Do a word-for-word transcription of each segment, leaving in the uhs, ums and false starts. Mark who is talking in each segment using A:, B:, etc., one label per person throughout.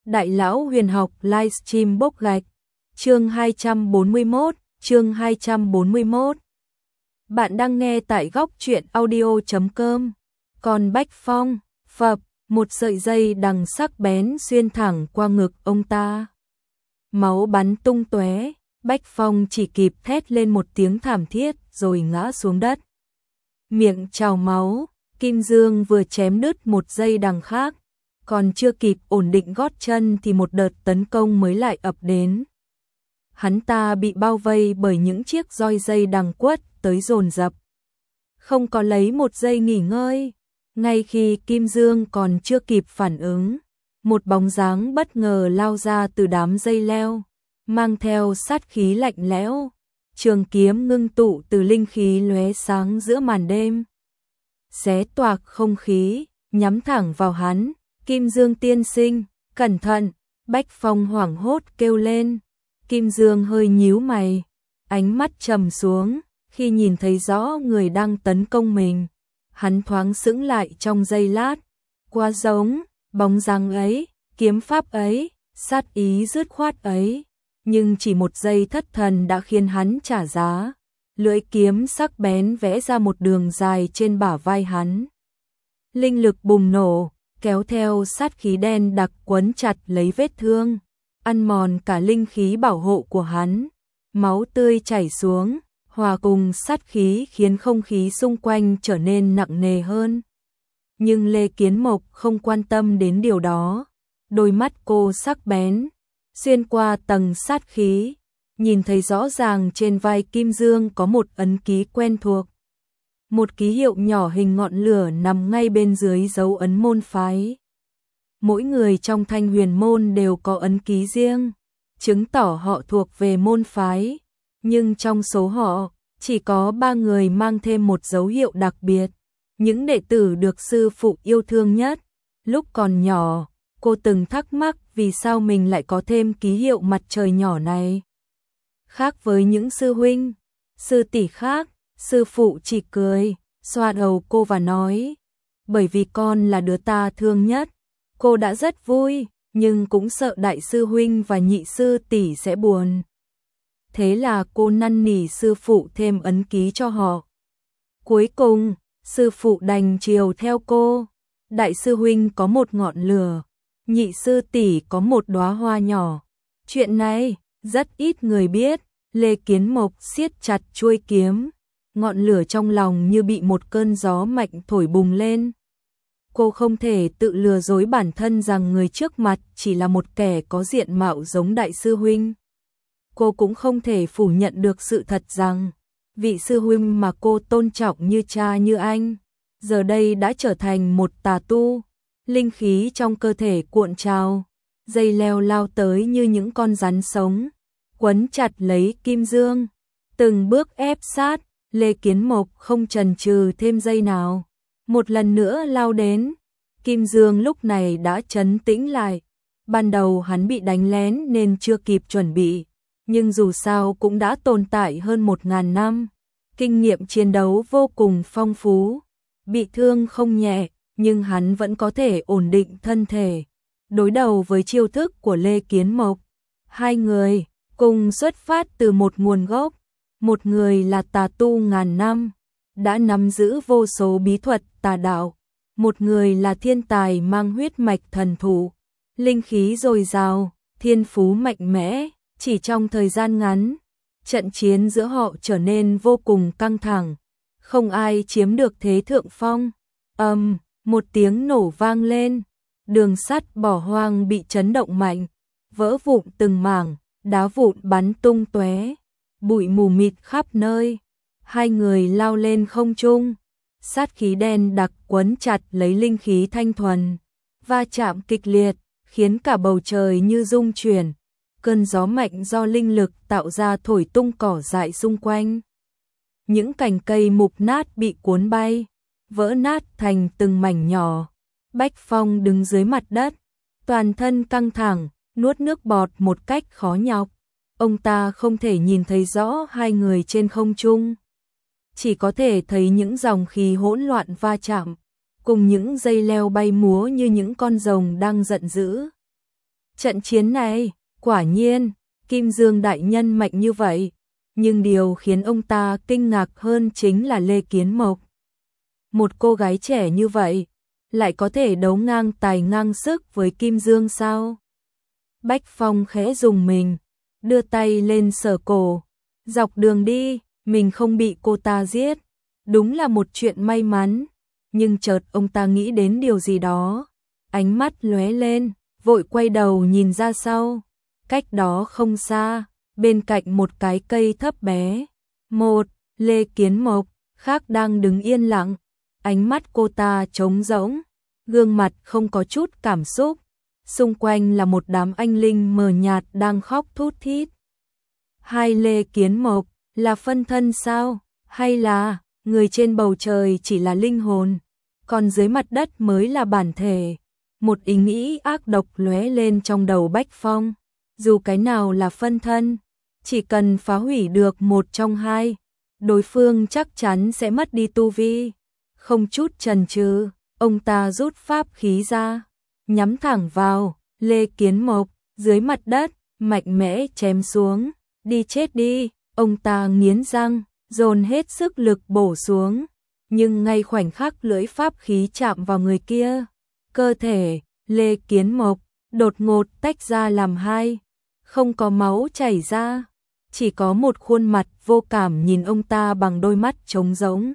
A: Đại lão huyền học livestream bốc gạch. Chương hai trăm bốn mươi mốt, chương hai trăm bốn mươi mốt. Bạn đang nghe tại góc truyện audio chấm com. Còn Bách Phong, phập, một sợi dây đằng sắc bén xuyên thẳng qua ngực ông ta. Máu bắn tung tóe, Bách Phong chỉ kịp thét lên một tiếng thảm thiết rồi ngã xuống đất. Miệng trào máu, Kim Dương vừa chém đứt một dây đằng khác, còn chưa kịp ổn định gót chân thì một đợt tấn công mới lại ập đến. Hắn ta bị bao vây bởi những chiếc roi dây đằng quất tới dồn dập. Không có lấy một giây nghỉ ngơi, ngay khi Kim Dương còn chưa kịp phản ứng, một bóng dáng bất ngờ lao ra từ đám dây leo, mang theo sát khí lạnh lẽo, trường kiếm ngưng tụ từ linh khí lóe sáng giữa màn đêm. Xé toạc không khí, nhắm thẳng vào hắn. Kim Dương tiên sinh, cẩn thận, Bách Phong hoảng hốt kêu lên. Kim Dương hơi nhíu mày, ánh mắt trầm xuống, khi nhìn thấy rõ người đang tấn công mình. Hắn thoáng sững lại trong giây lát, quá giống, bóng dáng ấy, kiếm pháp ấy, sát ý dứt khoát ấy. Nhưng chỉ một giây thất thần đã khiến hắn trả giá. Lưỡi kiếm sắc bén vẽ ra một đường dài trên bả vai hắn. Linh lực bùng nổ, kéo theo sát khí đen đặc quấn chặt lấy vết thương, ăn mòn cả linh khí bảo hộ của hắn. Máu tươi chảy xuống, hòa cùng sát khí khiến không khí xung quanh trở nên nặng nề hơn. Nhưng Lê Kiến Mộc không quan tâm đến điều đó. Đôi mắt cô sắc bén, xuyên qua tầng sát khí, nhìn thấy rõ ràng trên vai Kim Dương có một ấn ký quen thuộc. Một ký hiệu nhỏ hình ngọn lửa nằm ngay bên dưới dấu ấn môn phái. Mỗi người trong Thanh Huyền môn đều có ấn ký riêng, chứng tỏ họ thuộc về môn phái. Nhưng trong số họ, chỉ có ba người mang thêm một dấu hiệu đặc biệt. Những đệ tử được sư phụ yêu thương nhất. Lúc còn nhỏ, cô từng thắc mắc vì sao mình lại có thêm ký hiệu mặt trời nhỏ này. Khác với những sư huynh, sư tỷ khác, sư phụ chỉ cười, xoa đầu cô và nói, bởi vì con là đứa ta thương nhất. Cô đã rất vui, nhưng cũng sợ đại sư huynh và nhị sư tỷ sẽ buồn. Thế là cô năn nỉ sư phụ thêm ấn ký cho họ. Cuối cùng, sư phụ đành chiều theo cô. Đại sư huynh có một ngọn lửa, nhị sư tỷ có một đóa hoa nhỏ. Chuyện này, rất ít người biết. Lê Kiến Mộc siết chặt chuôi kiếm, ngọn lửa trong lòng như bị một cơn gió mạnh thổi bùng lên. Cô không thể tự lừa dối bản thân rằng người trước mặt chỉ là một kẻ có diện mạo giống đại sư huynh. Cô cũng không thể phủ nhận được sự thật rằng vị sư huynh mà cô tôn trọng như cha như anh, giờ đây đã trở thành một tà tu. Linh khí trong cơ thể cuộn trào, dây leo lao tới như những con rắn sống, quấn chặt lấy Kim Dương, từng bước ép sát. Lê Kiến Mộc không chần chừ thêm giây nào, một lần nữa lao đến. Kim Dương lúc này đã trấn tĩnh lại. Ban đầu hắn bị đánh lén nên chưa kịp chuẩn bị, nhưng dù sao cũng đã tồn tại hơn một ngàn năm, kinh nghiệm chiến đấu vô cùng phong phú. Bị thương không nhẹ, nhưng hắn vẫn có thể ổn định thân thể, đối đầu với chiêu thức của Lê Kiến Mộc. Hai người cùng xuất phát từ một nguồn gốc. Một người là tà tu ngàn năm, đã nắm giữ vô số bí thuật tà đạo. Một người là thiên tài mang huyết mạch thần thụ, linh khí dồi dào, thiên phú mạnh mẽ. Chỉ trong thời gian ngắn, trận chiến giữa họ trở nên vô cùng căng thẳng. Không ai chiếm được thế thượng phong. Ầm, um, một tiếng nổ vang lên. Đường sắt bỏ hoang bị chấn động mạnh, vỡ vụn từng mảng, đá vụn bắn tung tóe. Bụi mù mịt khắp nơi. Hai người lao lên không trung, sát khí đen đặc quấn chặt lấy linh khí thanh thuần, va chạm kịch liệt khiến cả bầu trời như rung chuyển. Cơn gió mạnh do linh lực tạo ra thổi tung cỏ dại xung quanh. Những cành cây mục nát bị cuốn bay, vỡ nát thành từng mảnh nhỏ. Bách Phong đứng dưới mặt đất, toàn thân căng thẳng, nuốt nước bọt một cách khó nhọc. Ông ta không thể nhìn thấy rõ hai người trên không trung, chỉ có thể thấy những dòng khí hỗn loạn va chạm, cùng những dây leo bay múa như những con rồng đang giận dữ. Trận chiến này, quả nhiên, Kim Dương đại nhân mạnh như vậy, nhưng điều khiến ông ta kinh ngạc hơn chính là Lê Kiến Mộc. Một cô gái trẻ như vậy, lại có thể đấu ngang tài ngang sức với Kim Dương sao? Bách Phong khẽ dùng mình, đưa tay lên sờ cổ, dọc đường đi, mình không bị cô ta giết, đúng là một chuyện may mắn, nhưng chợt ông ta nghĩ đến điều gì đó, ánh mắt lóe lên, vội quay đầu nhìn ra sau, cách đó không xa, bên cạnh một cái cây thấp bé, một, Lê Kiến Mộc, khác đang đứng yên lặng, ánh mắt cô ta trống rỗng, gương mặt không có chút cảm xúc, xung quanh là một đám anh linh mờ nhạt đang khóc thút thít. Hai Lê Kiến Mộc, là phân thân sao, hay là người trên bầu trời chỉ là linh hồn, còn dưới mặt đất mới là bản thể? Một ý nghĩ ác độc lóe lên trong đầu Bách Phong, dù cái nào là phân thân, chỉ cần phá hủy được một trong hai, đối phương chắc chắn sẽ mất đi tu vi. Không chút chần chừ, ông ta rút pháp khí ra, nhắm thẳng vào Lê Kiến Mộc, dưới mặt đất, mạnh mẽ chém xuống, đi chết đi, ông ta nghiến răng, dồn hết sức lực bổ xuống, nhưng ngay khoảnh khắc lưỡi pháp khí chạm vào người kia, cơ thể Lê Kiến Mộc đột ngột tách ra làm hai, không có máu chảy ra, chỉ có một khuôn mặt vô cảm nhìn ông ta bằng đôi mắt trống rỗng.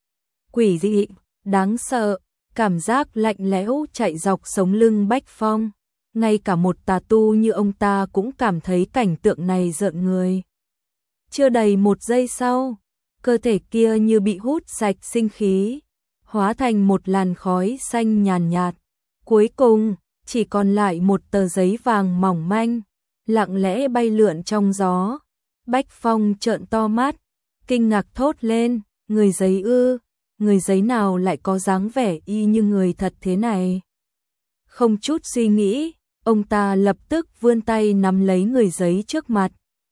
A: Quỷ dị, đáng sợ, cảm giác lạnh lẽo chạy dọc sống lưng Bách Phong, ngay cả một tà tu như ông ta cũng cảm thấy cảnh tượng này rợn người. Chưa đầy một giây sau, cơ thể kia như bị hút sạch sinh khí, hóa thành một làn khói xanh nhàn nhạt, cuối cùng chỉ còn lại một tờ giấy vàng mỏng manh, lặng lẽ bay lượn trong gió. Bách Phong trợn to mắt, kinh ngạc thốt lên, người giấy ư, người giấy nào lại có dáng vẻ y như người thật thế này? Không chút suy nghĩ, ông ta lập tức vươn tay nắm lấy người giấy trước mặt.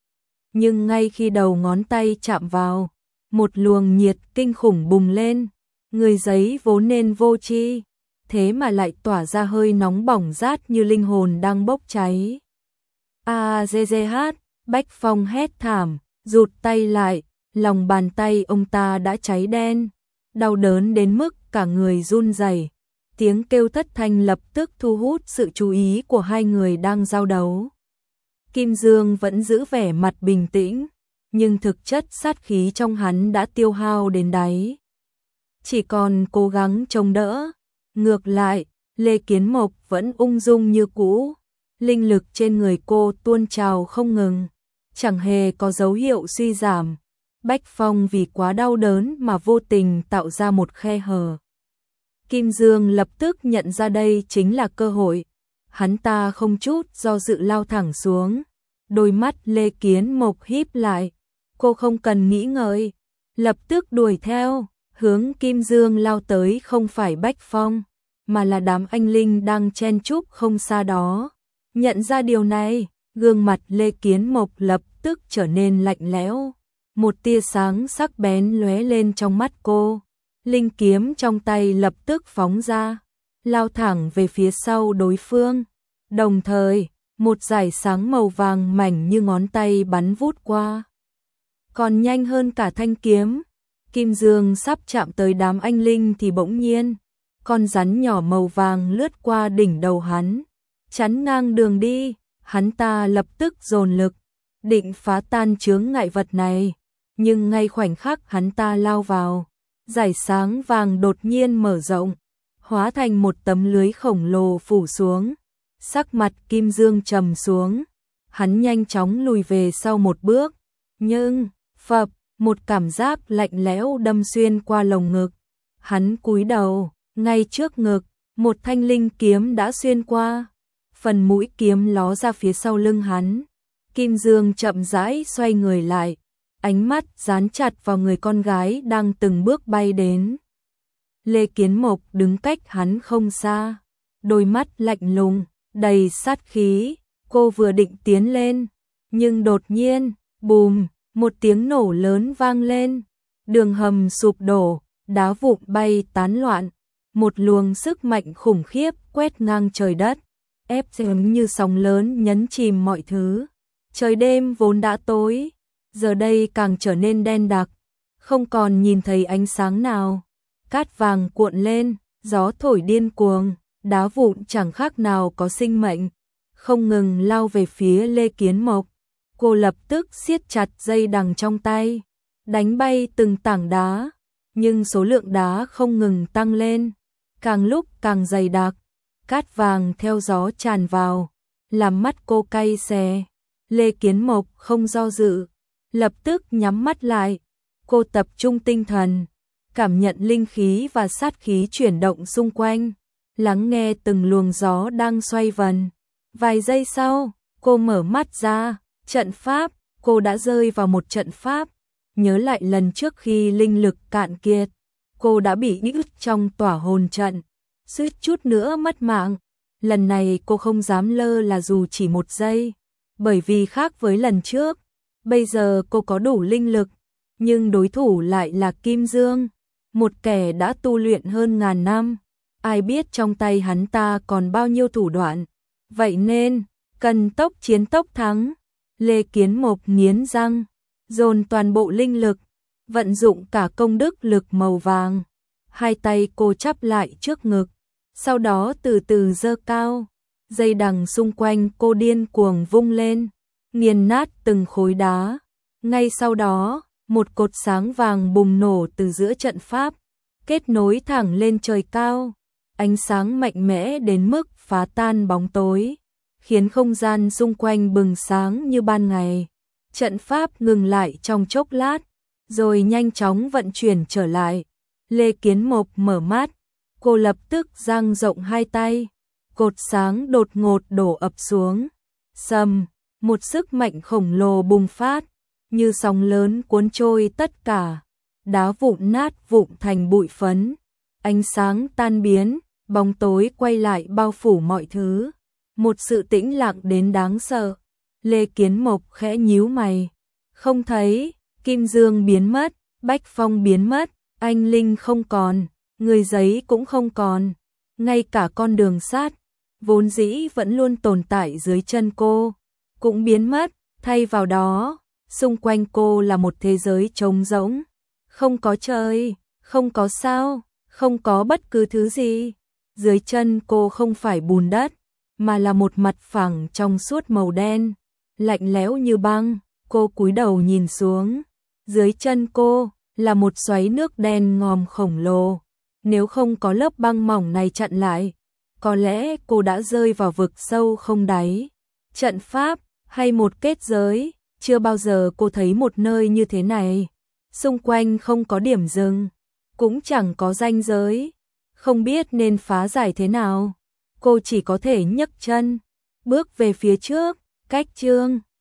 A: Nhưng ngay khi đầu ngón tay chạm vào, một luồng nhiệt kinh khủng bùng lên, người giấy vốn nên vô tri, thế mà lại tỏa ra hơi nóng bỏng rát như linh hồn đang bốc cháy. A dê dê hát, Bách Phong hét thảm, rụt tay lại, lòng bàn tay ông ta đã cháy đen, đau đớn đến mức cả người run rẩy. Tiếng kêu thất thanh lập tức thu hút sự chú ý của hai người đang giao đấu. Kim Dương vẫn giữ vẻ mặt bình tĩnh, nhưng thực chất sát khí trong hắn đã tiêu hao đến đáy. Chỉ còn cố gắng chống đỡ. Ngược lại, Lê Kiến Mộc vẫn ung dung như cũ, linh lực trên người cô tuôn trào không ngừng, chẳng hề có dấu hiệu suy giảm. Bách Phong vì quá đau đớn mà vô tình tạo ra một khe hở. Kim Dương lập tức nhận ra đây chính là cơ hội, hắn ta không chút do dự lao thẳng xuống, đôi mắt Lê Kiến Mộc híp lại, cô không cần nghĩ ngợi, lập tức đuổi theo, hướng Kim Dương lao tới không phải Bách Phong, mà là đám anh linh đang chen chúc không xa đó. Nhận ra điều này, gương mặt Lê Kiến Mộc lập tức trở nên lạnh lẽo, một tia sáng sắc bén lóe lên trong mắt cô, linh kiếm trong tay lập tức phóng ra, lao thẳng về phía sau đối phương. Đồng thời, một dải sáng màu vàng mảnh như ngón tay bắn vút qua, còn nhanh hơn cả thanh kiếm. Kim Dương sắp chạm tới đám anh linh thì bỗng nhiên, con rắn nhỏ màu vàng lướt qua đỉnh đầu hắn, chắn ngang đường đi. Hắn ta lập tức dồn lực, định phá tan chướng ngại vật này, nhưng ngay khoảnh khắc hắn ta lao vào, dải sáng vàng đột nhiên mở rộng, hóa thành một tấm lưới khổng lồ phủ xuống. Sắc mặt Kim Dương trầm xuống, hắn nhanh chóng lùi về sau một bước, nhưng phập, một cảm giác lạnh lẽo đâm xuyên qua lồng ngực. Hắn cúi đầu, ngay trước ngực, một thanh linh kiếm đã xuyên qua, phần mũi kiếm ló ra phía sau lưng hắn. Kim Dương chậm rãi xoay người lại, ánh mắt dán chặt vào người con gái đang từng bước bay đến. Lê Kiến Mộc đứng cách hắn không xa, đôi mắt lạnh lùng, đầy sát khí. Cô vừa định tiến lên, nhưng đột nhiên, bùm, một tiếng nổ lớn vang lên, đường hầm sụp đổ, đá vụn bay tán loạn, một luồng sức mạnh khủng khiếp quét ngang trời đất, ép giống như sóng lớn nhấn chìm mọi thứ. Trời đêm vốn đã tối, giờ đây càng trở nên đen đặc, không còn nhìn thấy ánh sáng nào. Cát vàng cuộn lên, gió thổi điên cuồng, đá vụn chẳng khác nào có sinh mệnh, không ngừng lao về phía Lê Kiến Mộc. Cô lập tức siết chặt dây đằng trong tay, đánh bay từng tảng đá, nhưng số lượng đá không ngừng tăng lên, càng lúc càng dày đặc. Cát vàng theo gió tràn vào, làm mắt cô cay xè. Lê Kiến Mộc không do dự, lập tức nhắm mắt lại. Cô tập trung tinh thần, cảm nhận linh khí và sát khí chuyển động xung quanh, lắng nghe từng luồng gió đang xoay vần. Vài giây sau, cô mở mắt ra, trận pháp, cô đã rơi vào một trận pháp. Nhớ lại lần trước khi linh lực cạn kiệt, cô đã bị nhốt trong tỏa hồn trận, suýt chút nữa mất mạng. Lần này cô không dám lơ là dù chỉ một giây, bởi vì khác với lần trước, bây giờ cô có đủ linh lực, nhưng đối thủ lại là Kim Dương, một kẻ đã tu luyện hơn ngàn năm. Ai biết trong tay hắn ta còn bao nhiêu thủ đoạn, vậy nên, cần tốc chiến tốc thắng. Lê Kiến Mộc nghiến răng, dồn toàn bộ linh lực, vận dụng cả công đức lực màu vàng. Hai tay cô chắp lại trước ngực, sau đó từ từ giơ cao, dây đằng xung quanh cô điên cuồng vung lên, nghiền nát từng khối đá. Ngay sau đó, một cột sáng vàng bùng nổ từ giữa trận pháp, kết nối thẳng lên trời cao. Ánh sáng mạnh mẽ đến mức phá tan bóng tối, khiến không gian xung quanh bừng sáng như ban ngày. Trận pháp ngừng lại trong chốc lát, rồi nhanh chóng vận chuyển trở lại. Lê Kiến Mộc mở mắt, cô lập tức dang rộng hai tay, cột sáng đột ngột đổ ập xuống. Sầm, một sức mạnh khổng lồ bùng phát, như sóng lớn cuốn trôi tất cả, đá vụn nát vụn thành bụi phấn. Ánh sáng tan biến, bóng tối quay lại bao phủ mọi thứ. Một sự tĩnh lặng đến đáng sợ. Lê Kiến Mộc khẽ nhíu mày. Không thấy, Kim Dương biến mất, Bách Phong biến mất, anh Linh không còn, người giấy cũng không còn. Ngay cả con đường sắt, vốn dĩ vẫn luôn tồn tại dưới chân cô, cũng biến mất. Thay vào đó, xung quanh cô là một thế giới trống rỗng. Không có trời, không có sao, không có bất cứ thứ gì. Dưới chân cô không phải bùn đất, mà là một mặt phẳng trong suốt màu đen, lạnh lẽo như băng. Cô cúi đầu nhìn xuống, dưới chân cô là một xoáy nước đen ngòm khổng lồ. Nếu không có lớp băng mỏng này chặn lại, có lẽ cô đã rơi vào vực sâu không đáy. Trận pháp hay một kết giới, chưa bao giờ cô thấy một nơi như thế này. Xung quanh không có điểm dừng, cũng chẳng có ranh giới, không biết nên phá giải thế nào. Cô chỉ có thể nhấc chân, bước về phía trước. Cách chương